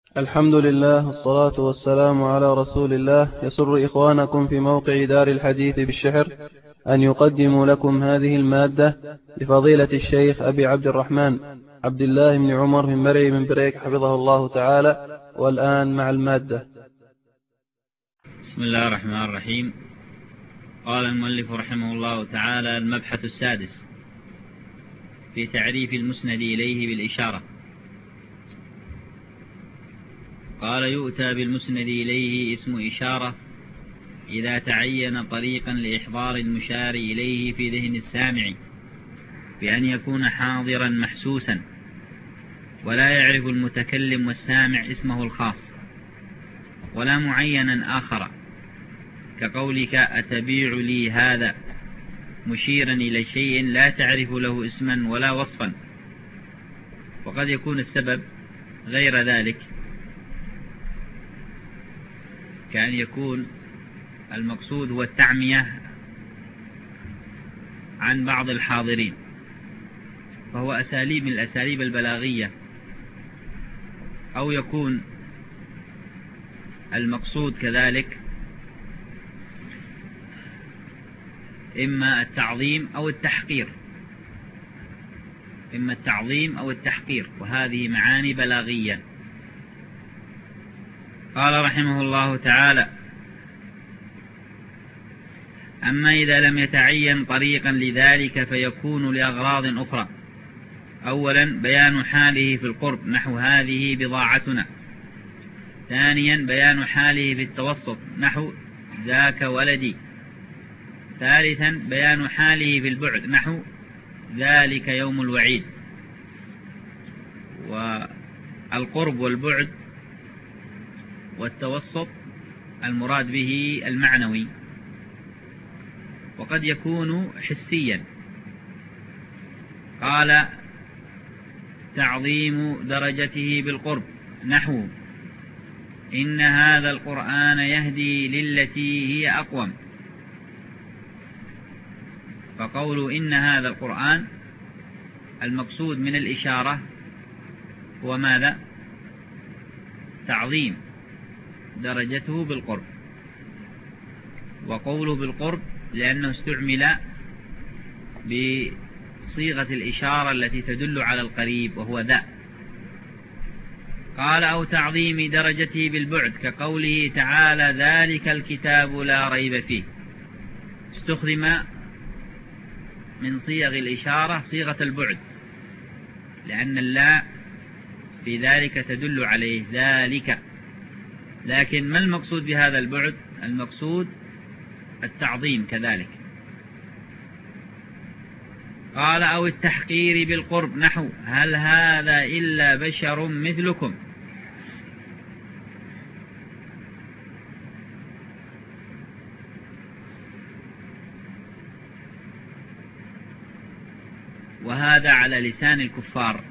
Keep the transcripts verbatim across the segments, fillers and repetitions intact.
الحمد لله والصلاة والسلام على رسول الله. يسر إخوانكم في موقع دار الحديث بالشحر أن يقدموا لكم هذه المادة لفضيلة الشيخ أبي عبد الرحمن عبد الله بن عمر بن مري بن بريك حفظه الله تعالى. والآن مع المادة. بسم الله الرحمن الرحيم. قال المؤلف رحمه الله تعالى: المبحث السادس في تعريف المسند إليه بالإشارة. قال: يؤتى بالمسند إليه اسم إشارة إذا تعين طريقا لإحضار المشار إليه في ذهن السامع بأن يكون حاضرا محسوسا ولا يعرف المتكلم والسامع اسمه الخاص ولا معينا آخر، كقولك: أتبيع لي هذا، مشيرا إلى شيء لا تعرف له اسما ولا وصفا. وقد يكون السبب غير ذلك، كأن يكون المقصود هو التعمية عن بعض الحاضرين، فهو أساليب من الأساليب البلاغية. أو يكون المقصود كذلك إما التعظيم أو التحقير، إما التعظيم أو التحقير، وهذه معاني بلاغية. قال رحمه الله تعالى: أما إذا لم يتعين طريقا لذلك فيكون لأغراض أخرى. أولا: بيان حاله في القرب، نحو هذه بضاعتنا. ثانيا: بيان حاله في التوسط، نحو ذاك ولدي. ثالثا: بيان حاله في البعد، نحو ذلك يوم الوعيد. والقرب والبعد والتوسط المراد به المعنوي، وقد يكون حسيا. قال: تعظيم درجته بالقرب، نحو إن هذا القرآن يهدي للتي هي أقوم. فقول إن هذا القرآن المقصود من الإشارة هو ماذا؟ تعظيم درجته بالقرب. وقوله بالقرب لأنه استعمل بصيغة الإشارة التي تدل على القريب، وهو ذا. قال: أو تعظيم درجته بالبعد، كقوله تعالى: ذلك الكتاب لا ريب فيه. استخدم من صيغ الإشارة صيغة البعد، لأن اللا في ذلك تدل عليه ذلك. لكن ما المقصود بهذا البعد؟ المقصود التعظيم كذلك. قال: أو التحقير بالقرب، نحو هل هذا إلا بشر مثلكم. وهذا على لسان الكفار،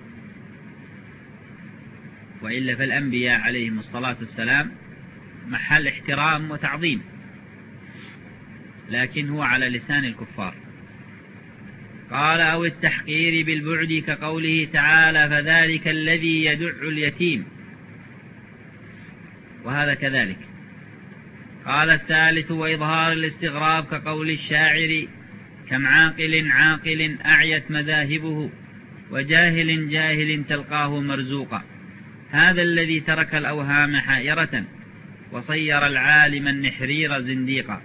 وإلا فالأنبياء عليهم الصلاة والسلام محل احترام وتعظيم، لكن هو على لسان الكفار. قال: أو التحقير بالبعد، كقوله تعالى: فذلك الذي يدع اليتيم. وهذا كذلك. قال: الثالث: وإظهار الاستغراب، كقول الشاعر: كم عاقل عاقل أعيت مذاهبه، وجاهل جاهل تلقاه مرزوقا. هذا الذي ترك الأوهام حائرة، وصير العالم النحرير زنديقا.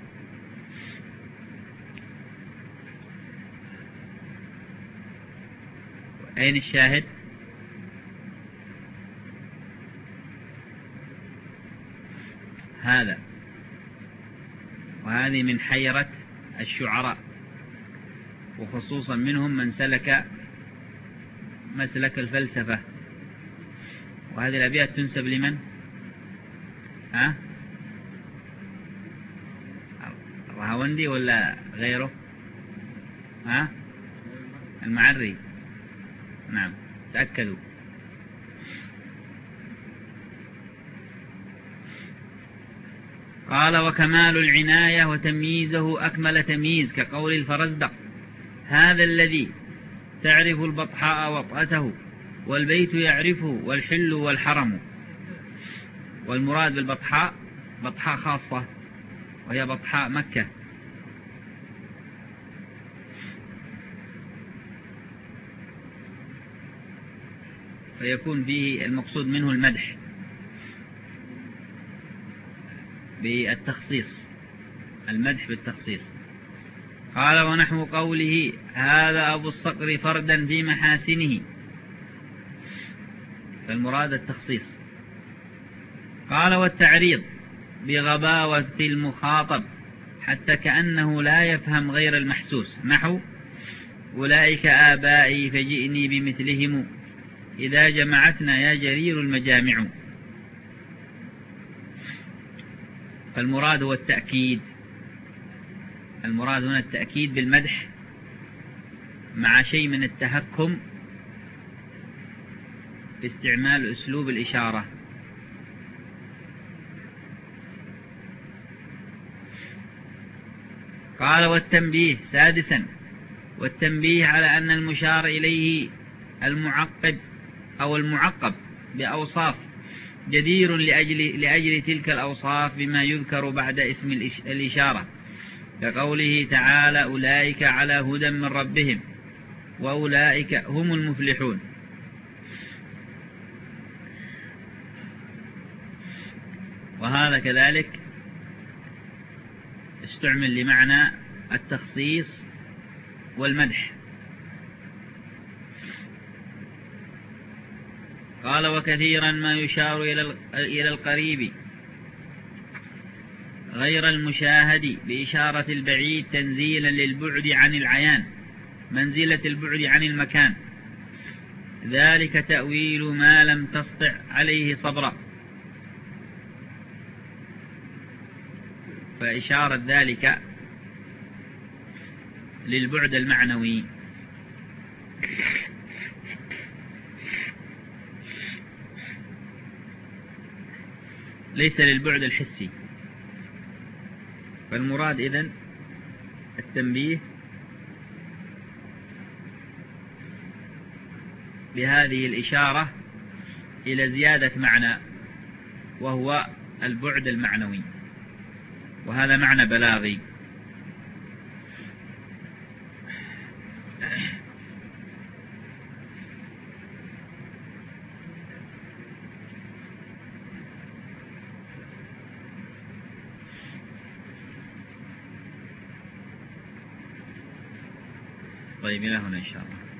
أين الشاهد؟ هذا. وهذه من حيرة الشعراء، وخصوصا منهم من سلك مسلك الفلسفة. وهذه الأبيات تنسب لمن؟ ها؟ الرهاوندي ولا غيره؟ ها؟ المعري. نعم، تأكدوا. قال: وكمال العناية وتمييزه أكمل تمييز، كقول الفرزدق: هذا الذي تعرف البطحاء وطأته، والبيت يعرفه والحل والحرم. والمراد بالبطحاء بطحاء خاصة وهي بطحاء مكة. فيكون فيه المقصود منه المدح بالتخصيص، المدح بالتخصيص. قال ونحو قوله هذا أبو الصقر فردا في محاسنه، فالمراد التخصيص. قال والتعريض بغباوة المخاطب حتى كأنه لا يفهم غير المحسوس، نحو أولئك آبائي فجئني بمثلهم إذا جمعتنا يا جرير المجامع. فالمراد هو التأكيد، المراد هنا التأكيد بالمدح مع شيء من التهكم باستعمال أسلوب الإشارة. قال والتنبيه سادسا، والتنبيه على أن المشار إليه المعقد أو المعقب بأوصاف جدير لأجل, لأجل تلك الأوصاف بما يذكر بعد اسم الإشارة، كقوله تعالى أولئك على هدى من ربهم وأولئك هم المفلحون. وهذا كذلك استعمل لمعنى التخصيص والمدح. قال وكثيرا ما يشار إلى القريب غير المشاهد بإشارة البعيد تنزيلا للبعد عن العيان منزلة البعد عن المكان، ذلك تأويل ما لم تسطع عليه صبرا. فإشارة ذلك للبعد المعنوي. ليس للبعد الحسي. فالمراد إذن التنبيه بهذه الإشارة إلى زيادة معنى وهو البعد المعنوي، وهذا معنى بلاغي. طيب إلى هنا إن شاء الله.